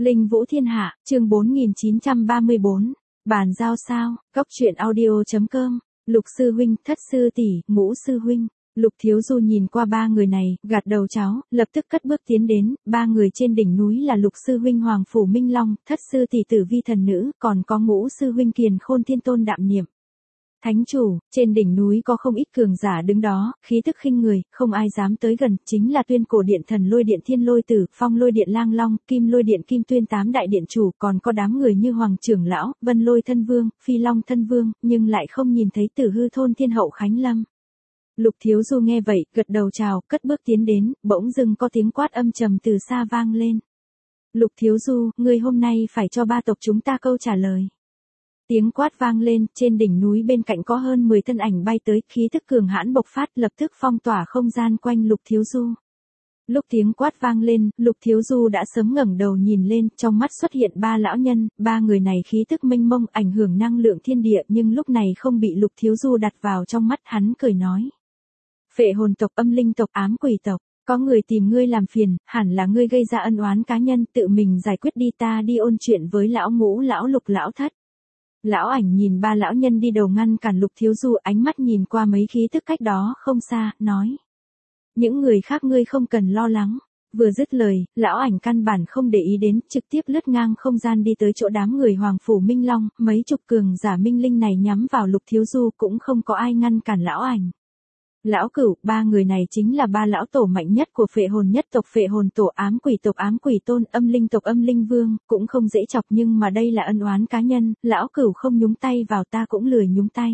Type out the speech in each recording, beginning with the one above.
Linh Vũ Thiên Hạ, chương 4934. Bàn giao sao, góc truyện audio.com. Lục sư huynh, thất sư tỷ, ngũ sư huynh. Lục Thiếu Du nhìn qua ba người này, gạt đầu cháo, lập tức cất bước tiến đến. Ba người trên đỉnh núi là Lục sư huynh Hoàng Phủ Minh Long, thất sư tỷ Tử Vi Thần Nữ, còn có ngũ sư huynh Kiền Khôn Thiên Tôn Đạm Niệm. Thánh chủ, trên đỉnh núi có không ít cường giả đứng đó, khí tức khinh người, không ai dám tới gần, chính là Tuyên Cổ Điện Thần Lôi Điện Thiên Lôi Tử, Phong Lôi Điện Lang Long, Kim Lôi Điện Kim Tuyên tám đại điện chủ, còn có đám người như Hoàng Trưởng Lão, Vân Lôi Thân Vương, Phi Long Thân Vương, nhưng lại không nhìn thấy Tử Hư Thôn Thiên Hậu Khánh Lâm. Lục Thiếu Du nghe vậy, gật đầu chào, cất bước tiến đến, bỗng dưng có tiếng quát âm trầm từ xa vang lên. Lục Thiếu Du, ngươi hôm nay phải cho ba tộc chúng ta câu trả lời. Tiếng quát vang lên, trên đỉnh núi bên cạnh có hơn 10 thân ảnh bay tới, khí tức cường hãn bộc phát, lập tức phong tỏa không gian quanh Lục Thiếu Du. Lúc tiếng quát vang lên, Lục Thiếu Du đã sớm ngẩng đầu nhìn lên, trong mắt xuất hiện ba lão nhân, ba người này khí tức mênh mông, ảnh hưởng năng lượng thiên địa, nhưng lúc này không bị Lục Thiếu Du đặt vào trong mắt, hắn cười nói: Phệ hồn tộc, âm linh tộc, ám quỷ tộc, có người tìm ngươi làm phiền, hẳn là ngươi gây ra ân oán cá nhân, tự mình giải quyết đi, ta đi ôn chuyện với lão ngũ, lão lục, lão thất. Lão ảnh nhìn ba lão nhân đi đầu ngăn cản Lục Thiếu Du, ánh mắt nhìn qua mấy khí tức cách đó không xa, nói: những người khác ngươi không cần lo lắng. Vừa dứt lời, lão ảnh căn bản không để ý đến, trực tiếp lướt ngang không gian đi tới chỗ đám người Hoàng Phủ Minh Long, mấy chục cường giả minh linh này nhắm vào Lục Thiếu Du, cũng không có ai ngăn cản lão ảnh. Lão Cửu, ba người này chính là ba lão tổ mạnh nhất của Phệ hồn nhất tộc, Phệ hồn tổ, ám quỷ tộc, ám quỷ tôn, âm linh tộc, âm linh vương, cũng không dễ chọc, nhưng mà đây là ân oán cá nhân, lão Cửu không nhúng tay vào, ta cũng lười nhúng tay.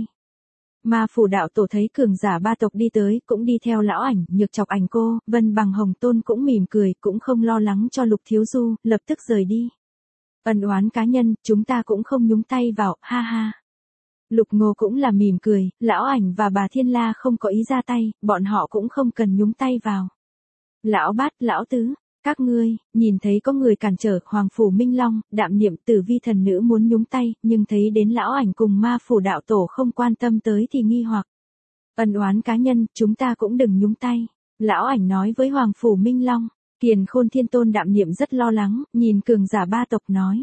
Ma Phủ đạo tổ thấy cường giả ba tộc đi tới, cũng đi theo lão ảnh, Nhược Chọc Ảnh Cô, Vân Bằng Hồng Tôn cũng mỉm cười, cũng không lo lắng cho Lục Thiếu Du, lập tức rời đi. Ân oán cá nhân, chúng ta cũng không nhúng tay vào, ha ha. Lục Ngô cũng là mỉm cười, lão ảnh và bà Thiên La không có ý ra tay, bọn họ cũng không cần nhúng tay vào. Lão Bát, lão Tứ, các ngươi, nhìn thấy có người cản trở, Hoàng Phủ Minh Long, Đạm Niệm, Tử Vi Thần Nữ muốn nhúng tay, nhưng thấy đến lão ảnh cùng Ma Phủ đạo tổ không quan tâm tới thì nghi hoặc. Ân oán cá nhân, chúng ta cũng đừng nhúng tay. Lão ảnh nói với Hoàng Phủ Minh Long. Kiền Khôn Thiên Tôn Đạm Niệm rất lo lắng, nhìn cường giả ba tộc nói: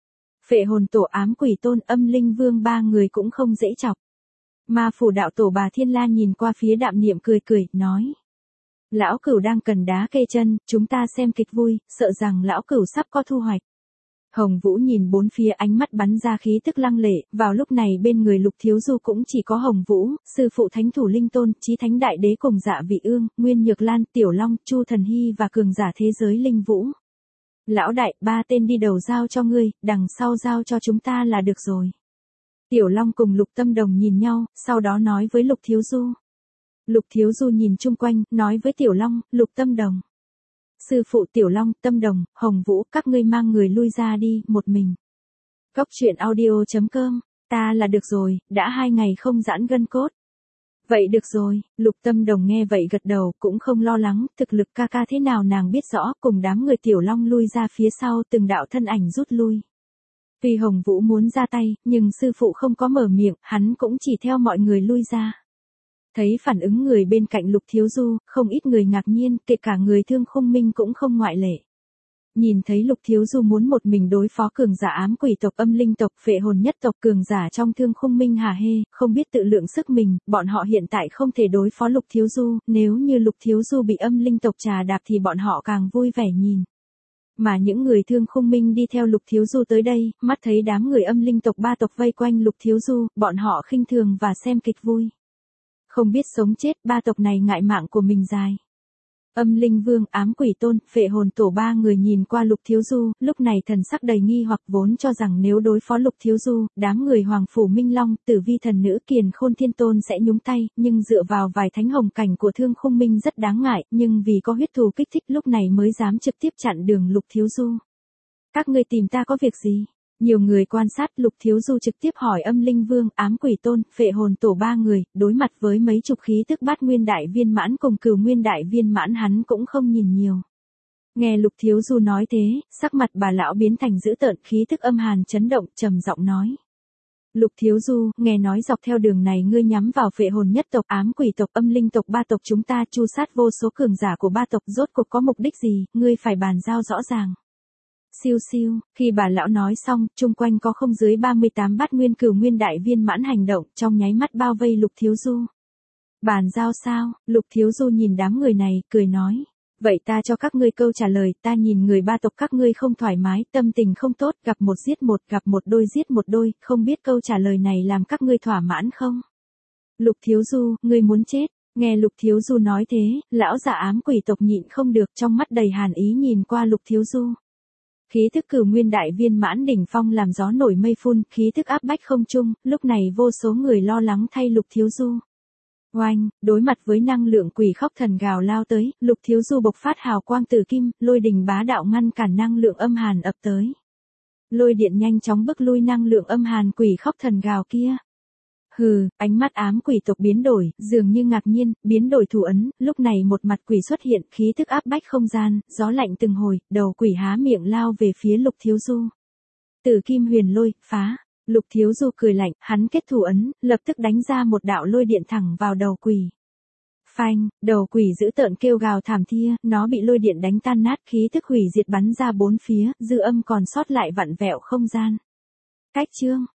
Phệ hồn tổ, ám quỷ tôn, âm linh vương, ba người cũng không dễ chọc. Ma Phủ đạo tổ bà Thiên La nhìn qua phía Đạm Niệm cười cười, nói: Lão Cửu đang cần đá kê chân, chúng ta xem kịch vui, sợ rằng lão Cửu sắp có thu hoạch. Hồng Vũ nhìn bốn phía, ánh mắt bắn ra khí tức lăng lệ, vào lúc này bên người Lục Thiếu Du cũng chỉ có Hồng Vũ, sư phụ Thánh Thủ Linh Tôn, Chí Thánh Đại Đế cùng Dạ Vị Ương, Nguyên Nhược Lan, Tiểu Long, Chu Thần Hy và cường giả thế giới Linh Vũ. Lão đại, ba tên đi đầu giao cho ngươi, đằng sau giao cho chúng ta là được rồi. Tiểu Long cùng Lục Tâm Đồng nhìn nhau, sau đó nói với Lục Thiếu Du. Lục Thiếu Du nhìn chung quanh, nói với Tiểu Long, Lục Tâm Đồng. Sư phụ, Tiểu Long, Tâm Đồng, Hồng Vũ, các ngươi mang người lui ra đi, một mình. Góc truyện audio.com, ta là được rồi, đã 2 ngày không giãn gân cốt. Vậy được rồi, Lục Tâm Đồng nghe vậy gật đầu, cũng không lo lắng, thực lực ca ca thế nào nàng biết rõ, cùng đám người Tiểu Long lui ra phía sau, từng đạo thân ảnh rút lui. Vì Hồng Vũ muốn ra tay, nhưng sư phụ không có mở miệng, hắn cũng chỉ theo mọi người lui ra. Thấy phản ứng người bên cạnh Lục Thiếu Du, không ít người ngạc nhiên, kể cả người Thương Khung Minh cũng không ngoại lệ. Nhìn thấy Lục Thiếu Du muốn một mình đối phó cường giả ám quỷ tộc, âm linh tộc, Phệ hồn nhất tộc, cường giả trong Thương Khung Minh hả hê, không biết tự lượng sức mình, bọn họ hiện tại không thể đối phó Lục Thiếu Du, nếu như Lục Thiếu Du bị âm linh tộc trà đạp thì bọn họ càng vui vẻ nhìn. Mà những người Thương Khung Minh đi theo Lục Thiếu Du tới đây, mắt thấy đám người âm linh tộc ba tộc vây quanh Lục Thiếu Du, bọn họ khinh thường và xem kịch vui. Không biết sống chết, ba tộc này ngại mạng của mình dài. Âm linh vương, ám quỷ tôn, Phệ hồn tổ, ba người nhìn qua Lục Thiếu Du, lúc này thần sắc đầy nghi hoặc, vốn cho rằng nếu đối phó Lục Thiếu Du, đám người Hoàng Phủ Minh Long, Tử Vi Thần Nữ, Kiền Khôn Thiên Tôn sẽ nhúng tay, nhưng dựa vào vài thánh hồng cảnh của Thương Khung Minh rất đáng ngại, nhưng vì có huyết thù kích thích lúc này mới dám trực tiếp chặn đường Lục Thiếu Du. Các ngươi tìm ta có việc gì? Nhiều người quan sát, Lục Thiếu Du trực tiếp hỏi âm linh vương, ám quỷ tôn, Phệ hồn tổ ba người, đối mặt với mấy chục khí tức bát nguyên đại viên mãn cùng cửu nguyên đại viên mãn hắn cũng không nhìn nhiều. Nghe Lục Thiếu Du nói thế, sắc mặt bà lão biến thành dữ tợn, khí tức âm hàn chấn động, trầm giọng nói. Lục Thiếu Du, nghe nói dọc theo đường này ngươi nhắm vào Phệ hồn nhất tộc, ám quỷ tộc, âm linh tộc, ba tộc chúng ta tru sát vô số cường giả của ba tộc, rốt cuộc có mục đích gì, ngươi phải bàn giao rõ ràng. Siêu siêu, khi bà lão nói xong, chung quanh có không dưới 38 bát nguyên cửu nguyên đại viên mãn hành động, trong nháy mắt bao vây Lục Thiếu Du. Bàn giao sao? Lục Thiếu Du nhìn đám người này, cười nói. Vậy ta cho các ngươi câu trả lời, ta nhìn người ba tộc các ngươi không thoải mái, tâm tình không tốt, gặp một giết một, gặp một đôi giết một đôi, không biết câu trả lời này làm các ngươi thỏa mãn không? Lục Thiếu Du, ngươi muốn chết. Nghe Lục Thiếu Du nói thế, lão già ám quỷ tộc nhịn không được, trong mắt đầy hàn ý nhìn qua Lục Thiếu Du. Khí thức cửu nguyên đại viên mãn đỉnh phong làm gió nổi mây phun, khí thức áp bách không trung, lúc này vô số người lo lắng thay Lục Thiếu Du. Oanh, đối mặt với năng lượng quỷ khóc thần gào lao tới, Lục Thiếu Du bộc phát hào quang tử kim, lôi đình bá đạo ngăn cản năng lượng âm hàn ập tới. Lôi điện nhanh chóng bức lui năng lượng âm hàn quỷ khóc thần gào kia. Hừ, ánh mắt ám quỷ tộc biến đổi, dường như ngạc nhiên, biến đổi thủ ấn, lúc này một mặt quỷ xuất hiện, khí thức áp bách không gian, gió lạnh từng hồi, đầu quỷ há miệng lao về phía Lục Thiếu Du. Tử kim huyền lôi, phá. Lục Thiếu Du cười lạnh, hắn kết thủ ấn, lập tức đánh ra một đạo lôi điện thẳng vào đầu quỷ. Phanh, đầu quỷ dữ tợn kêu gào thảm thia, nó bị lôi điện đánh tan nát, khí thức hủy diệt bắn ra bốn phía, dư âm còn sót lại vặn vẹo không gian. Cách chương